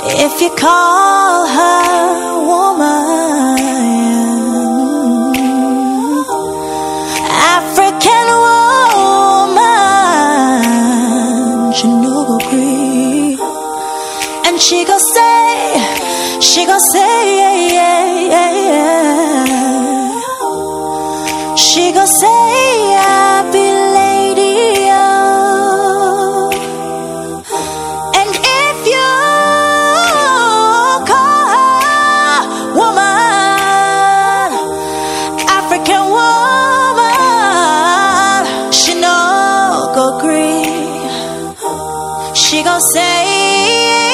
If you call her woman, African woman, she no go agree. And she go say, she go say, happy lady, oh. And if you call her woman, African woman, she no go agree. She go say,